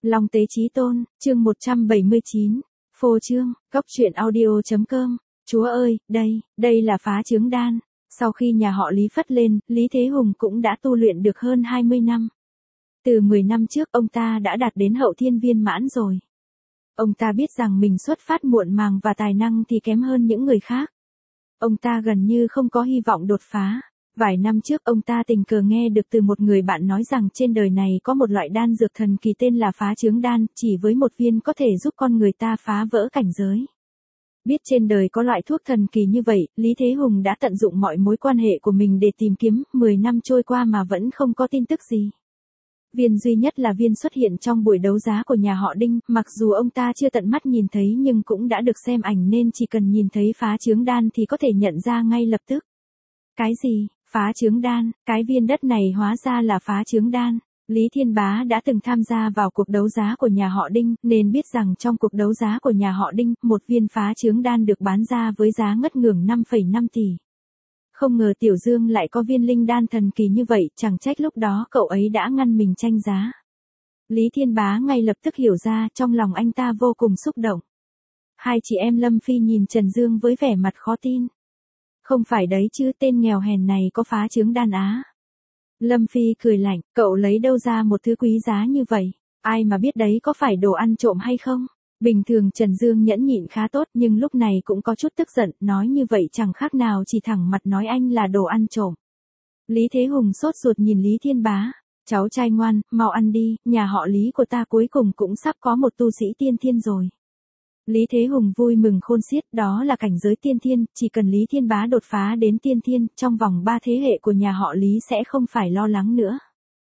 Long Tế Chí Tôn, chương 179, phô trương, cóc truyện audio.com, Chúa ơi, đây là phá chướng đan. Sau khi nhà họ Lý phất lên, Lý Thế Hùng cũng đã tu luyện được hơn 20 năm. Từ 10 năm trước ông ta đã đạt đến hậu thiên viên mãn rồi. Ông ta biết rằng mình xuất phát muộn màng và tài năng thì kém hơn những người khác. Ông ta gần như không có hy vọng đột phá. Vài năm trước ông ta tình cờ nghe được từ một người bạn nói rằng trên đời này có một loại đan dược thần kỳ tên là phá chướng đan, chỉ với một viên có thể giúp con người ta phá vỡ cảnh giới. Biết trên đời có loại thuốc thần kỳ như vậy, Lý Thế Hùng đã tận dụng mọi mối quan hệ của mình để tìm kiếm, 10 năm trôi qua mà vẫn không có tin tức gì. Viên duy nhất là viên xuất hiện trong buổi đấu giá của nhà họ Đinh, mặc dù ông ta chưa tận mắt nhìn thấy nhưng cũng đã được xem ảnh nên chỉ cần nhìn thấy phá chướng đan thì có thể nhận ra ngay lập tức. Cái gì? Phá chướng đan, cái viên đất này hóa ra là phá chướng đan. Lý Thiên Bá đã từng tham gia vào cuộc đấu giá của nhà họ Đinh, nên biết rằng trong cuộc đấu giá của nhà họ Đinh, một viên phá chướng đan được bán ra với giá ngất ngưởng 5,5 tỷ. Không ngờ Tiểu Dương lại có viên linh đan thần kỳ như vậy, chẳng trách lúc đó cậu ấy đã ngăn mình tranh giá. Lý Thiên Bá ngay lập tức hiểu ra, trong lòng anh ta vô cùng xúc động. Hai chị em Lâm Phi nhìn Trần Dương với vẻ mặt khó tin. Không phải đấy chứ, tên nghèo hèn này có phá chướng đan á. Lâm Phi cười lạnh, cậu lấy đâu ra một thứ quý giá như vậy, ai mà biết đấy có phải đồ ăn trộm hay không? Bình thường Trần Dương nhẫn nhịn khá tốt nhưng lúc này cũng có chút tức giận, nói như vậy chẳng khác nào chỉ thẳng mặt nói anh là đồ ăn trộm. Lý Thế Hùng sốt ruột nhìn Lý Thiên Bá, cháu trai ngoan, mau ăn đi, nhà họ Lý của ta cuối cùng cũng sắp có một tu sĩ tiên thiên rồi. Lý Thế Hùng vui mừng khôn xiết, đó là cảnh giới tiên thiên, chỉ cần Lý Thiên Bá đột phá đến tiên thiên, trong vòng 3 thế hệ của nhà họ Lý sẽ không phải lo lắng nữa.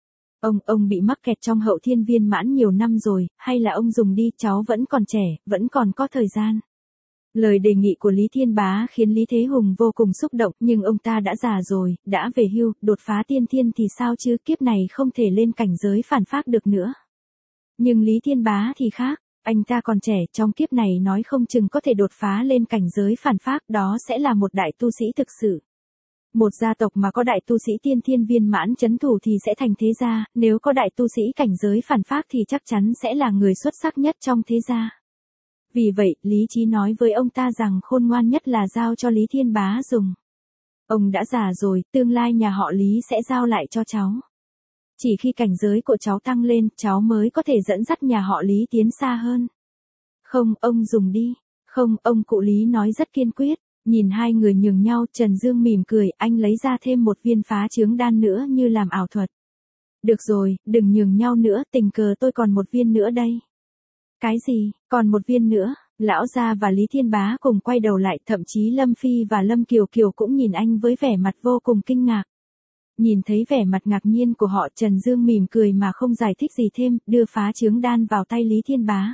Ông bị mắc kẹt trong hậu thiên viên mãn nhiều năm rồi, hay là ông dùng đi, cháu vẫn còn trẻ, vẫn còn có thời gian. Lời đề nghị của Lý Thiên Bá khiến Lý Thế Hùng vô cùng xúc động, nhưng ông ta đã già rồi, đã về hưu, đột phá tiên thiên thì sao chứ, kiếp này không thể lên cảnh giới phản phác được nữa. Nhưng Lý Thiên Bá thì khác. Anh ta còn trẻ, trong kiếp này nói không chừng có thể đột phá lên cảnh giới phản phác, đó sẽ là một đại tu sĩ thực sự. Một gia tộc mà có đại tu sĩ tiên thiên viên mãn chấn thủ thì sẽ thành thế gia, nếu có đại tu sĩ cảnh giới phản phác thì chắc chắn sẽ là người xuất sắc nhất trong thế gia. Vì vậy, Lý Chí nói với ông ta rằng khôn ngoan nhất là giao cho Lý Thiên Bá dùng. Ông đã già rồi, tương lai nhà họ Lý sẽ giao lại cho cháu. Chỉ khi cảnh giới của cháu tăng lên, cháu mới có thể dẫn dắt nhà họ Lý tiến xa hơn. Không, ông dùng đi. Không, ông cụ Lý nói rất kiên quyết. Nhìn hai người nhường nhau, Trần Dương mỉm cười, anh lấy ra thêm một viên phá chướng đan nữa như làm ảo thuật. Được rồi, đừng nhường nhau nữa, tình cờ tôi còn một viên nữa đây. Cái gì, còn một viên nữa? Lão Gia và Lý Thiên Bá cùng quay đầu lại, thậm chí Lâm Phi và Lâm Kiều Kiều cũng nhìn anh với vẻ mặt vô cùng kinh ngạc. Nhìn thấy vẻ mặt ngạc nhiên của họ, Trần Dương mỉm cười mà không giải thích gì thêm, đưa phá chướng đan vào tay Lý Thiên Bá.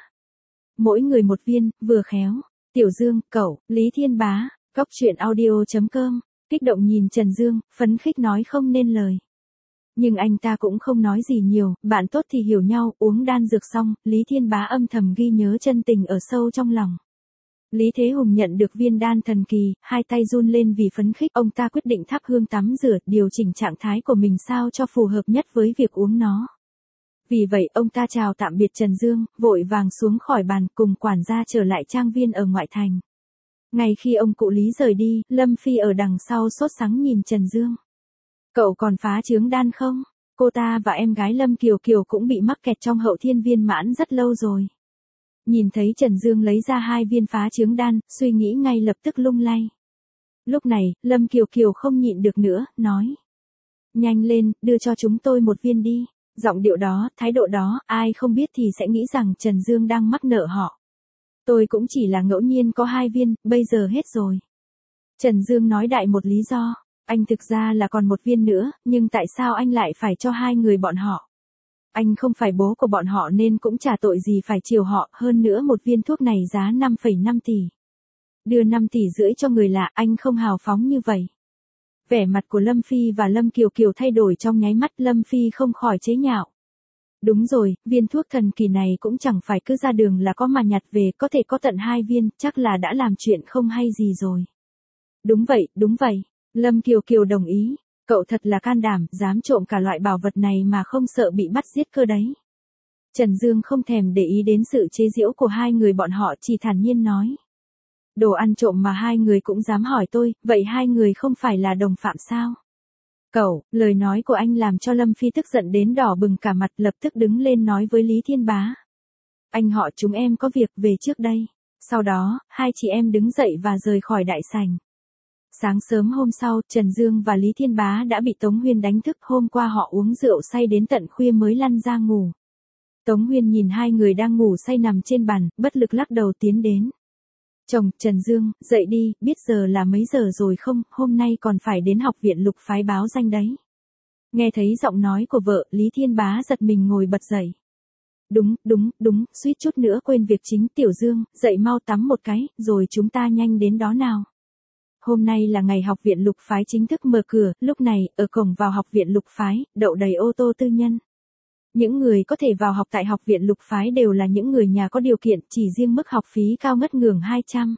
Mỗi người một viên, vừa khéo. Tiểu Dương, cậu, Lý Thiên Bá, cóc truyện audio.com, kích động nhìn Trần Dương, phấn khích nói không nên lời. Nhưng anh ta cũng không nói gì nhiều, bạn tốt thì hiểu nhau, uống đan dược xong, Lý Thiên Bá âm thầm ghi nhớ chân tình ở sâu trong lòng. Lý Thế Hùng nhận được viên đan thần kỳ, hai tay run lên vì phấn khích, ông ta quyết định thắp hương tắm rửa, điều chỉnh trạng thái của mình sao cho phù hợp nhất với việc uống nó. Vì vậy ông ta chào tạm biệt Trần Dương, vội vàng xuống khỏi bàn cùng quản gia trở lại trang viên ở ngoại thành. Ngay khi ông cụ Lý rời đi, Lâm Phi ở đằng sau sốt sắng nhìn Trần Dương. Cậu còn phá chướng đan không? Cô ta và em gái Lâm Kiều Kiều cũng bị mắc kẹt trong hậu thiên viên mãn rất lâu rồi. Nhìn thấy Trần Dương lấy ra hai viên phá chướng đan, suy nghĩ ngay lập tức lung lay. Lúc này, Lâm Kiều Kiều không nhịn được nữa, nói. Nhanh lên, đưa cho chúng tôi một viên đi. Giọng điệu đó, thái độ đó, ai không biết thì sẽ nghĩ rằng Trần Dương đang mắc nợ họ. Tôi cũng chỉ là ngẫu nhiên có hai viên, bây giờ hết rồi. Trần Dương nói đại một lý do, anh thực ra là còn một viên nữa, nhưng tại sao anh lại phải cho hai người bọn họ? Anh không phải bố của bọn họ nên cũng chả tội gì phải chiều họ, hơn nữa một viên thuốc này giá 5,5 tỷ. Đưa 5,5 tỷ cho người lạ, anh không hào phóng như vậy. Vẻ mặt của Lâm Phi và Lâm Kiều Kiều thay đổi trong nháy mắt, Lâm Phi không khỏi chế nhạo. Đúng rồi, viên thuốc thần kỳ này cũng chẳng phải cứ ra đường là có mà nhặt về, có thể có tận 2 viên, chắc là đã làm chuyện không hay gì rồi. Đúng vậy, Lâm Kiều Kiều đồng ý. Cậu thật là can đảm, dám trộm cả loại bảo vật này mà không sợ bị bắt giết cơ đấy. Trần Dương không thèm để ý đến sự chế giễu của hai người bọn họ, chỉ thản nhiên nói. Đồ ăn trộm mà hai người cũng dám hỏi tôi, vậy hai người không phải là đồng phạm sao? Cậu, lời nói của anh làm cho Lâm Phi tức giận đến đỏ bừng cả mặt, lập tức đứng lên nói với Lý Thiên Bá. Anh họ chúng em có việc về trước đây. Sau đó, hai chị em đứng dậy và rời khỏi đại sảnh. Sáng sớm hôm sau, Trần Dương và Lý Thiên Bá đã bị Tống Huyên đánh thức, hôm qua họ uống rượu say đến tận khuya mới lăn ra ngủ. Tống Huyên nhìn hai người đang ngủ say nằm trên bàn, bất lực lắc đầu tiến đến. Chồng, Trần Dương, dậy đi, biết giờ là mấy giờ rồi không, hôm nay còn phải đến học viện Lục Phái báo danh đấy. Nghe thấy giọng nói của vợ, Lý Thiên Bá giật mình ngồi bật dậy. Đúng, suýt chút nữa quên việc chính. Tiểu Dương, dậy mau tắm một cái, rồi chúng ta nhanh đến đó nào. Hôm nay là ngày học viện Lục Phái chính thức mở cửa, lúc này, ở cổng vào học viện Lục Phái, đậu đầy ô tô tư nhân. Những người có thể vào học tại học viện Lục Phái đều là những người nhà có điều kiện, chỉ riêng mức học phí cao ngất ngưỡng 200.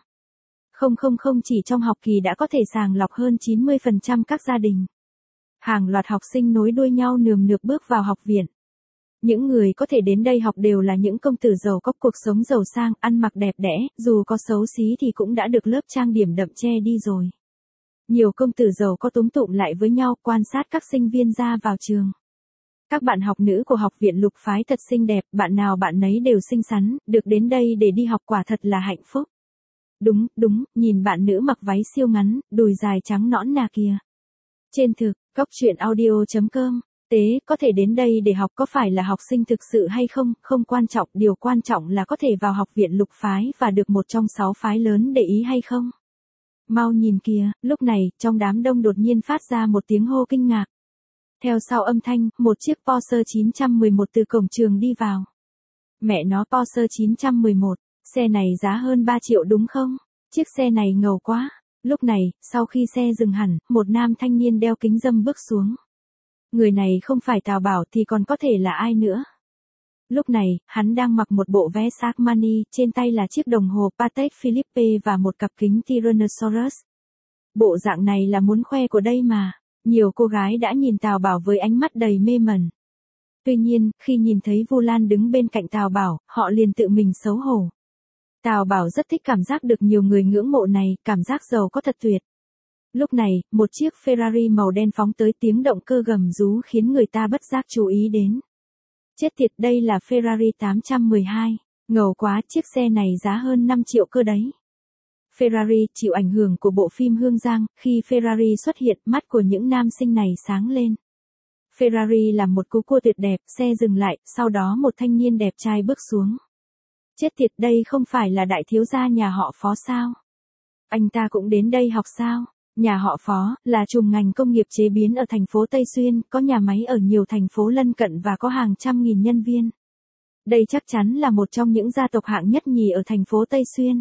Không chỉ trong học kỳ đã có thể sàng lọc hơn 90% các gia đình. Hàng loạt học sinh nối đuôi nhau nườm nượp bước vào học viện. Những người có thể đến đây học đều là những công tử giàu có cuộc sống giàu sang, ăn mặc đẹp đẽ, dù có xấu xí thì cũng đã được lớp trang điểm đậm che đi rồi. Nhiều công tử giàu có túm tụm lại với nhau quan sát các sinh viên ra vào trường. Các bạn học nữ của học viện Lục Phái thật xinh đẹp, bạn nào bạn nấy đều xinh xắn, được đến đây để đi học quả thật là hạnh phúc. Đúng, nhìn bạn nữ mặc váy siêu ngắn, đùi dài trắng nõn nà kìa. Trên thực, coctruyện.audio.com, tế, có thể đến đây để học có phải là học sinh thực sự hay không, không quan trọng, điều quan trọng là có thể vào học viện Lục Phái và được một trong 6 phái lớn để ý hay không. Mau nhìn kìa, lúc này, trong đám đông đột nhiên phát ra một tiếng hô kinh ngạc. Theo sau âm thanh, một chiếc Porsche 911 từ cổng trường đi vào. Mẹ nó, Porsche 911, xe này giá hơn 3 triệu đúng không? Chiếc xe này ngầu quá. Lúc này, sau khi xe dừng hẳn, một nam thanh niên đeo kính râm bước xuống. Người này không phải Tào Bảo thì còn có thể là ai nữa? Lúc này, hắn đang mặc một bộ vest Armani, trên tay là chiếc đồng hồ Patek Philippe và một cặp kính Tyrannosaurus. Bộ dạng này là muốn khoe của đây mà. Nhiều cô gái đã nhìn Tào Bảo với ánh mắt đầy mê mẩn. Tuy nhiên, khi nhìn thấy Vu Lan đứng bên cạnh Tào Bảo, họ liền tự mình xấu hổ. Tào Bảo rất thích cảm giác được nhiều người ngưỡng mộ này, cảm giác giàu có thật tuyệt. Lúc này, một chiếc Ferrari màu đen phóng tới, tiếng động cơ gầm rú khiến người ta bất giác chú ý đến. Chết tiệt, đây là Ferrari 812. Ngầu quá, chiếc xe này giá hơn 5 triệu cơ đấy. Ferrari chịu ảnh hưởng của bộ phim Hương Giang, khi Ferrari xuất hiện, mắt của những nam sinh này sáng lên. Ferrari làm một cú cua tuyệt đẹp, xe dừng lại, sau đó một thanh niên đẹp trai bước xuống. Chết tiệt, đây không phải là đại thiếu gia nhà họ Phó sao? Anh ta cũng đến đây học sao? Nhà họ Phó là chùm ngành công nghiệp chế biến ở thành phố Tây Xuyên, có nhà máy ở nhiều thành phố lân cận và có hàng trăm nghìn nhân viên. Đây chắc chắn là một trong những gia tộc hạng nhất nhì ở thành phố Tây Xuyên.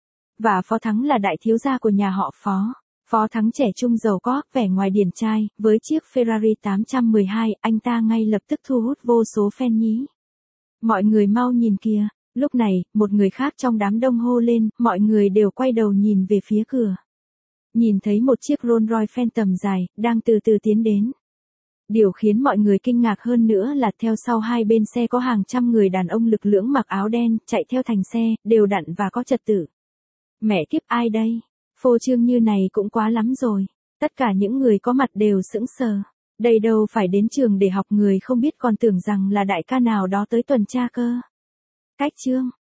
Và Phó Thắng là đại thiếu gia của nhà họ Phó. Phó Thắng trẻ trung giàu có, vẻ ngoài điển trai, với chiếc Ferrari 812, anh ta ngay lập tức thu hút vô số fan nhí. Mọi người mau nhìn kìa. Lúc này, một người khác trong đám đông hô lên, mọi người đều quay đầu nhìn về phía cửa. Nhìn thấy một chiếc Rolls Royce Phantom dài, đang từ từ tiến đến. Điều khiến mọi người kinh ngạc hơn nữa là theo sau hai bên xe có hàng trăm người đàn ông lực lưỡng mặc áo đen, chạy theo thành xe, đều đặn và có trật tự. Mẹ kiếp, ai đây? Phô trương như này cũng quá lắm rồi. Tất cả những người có mặt đều sững sờ. Đây đâu phải đến trường để học, người không biết còn tưởng rằng là đại ca nào đó tới tuần tra cơ. Cách chương.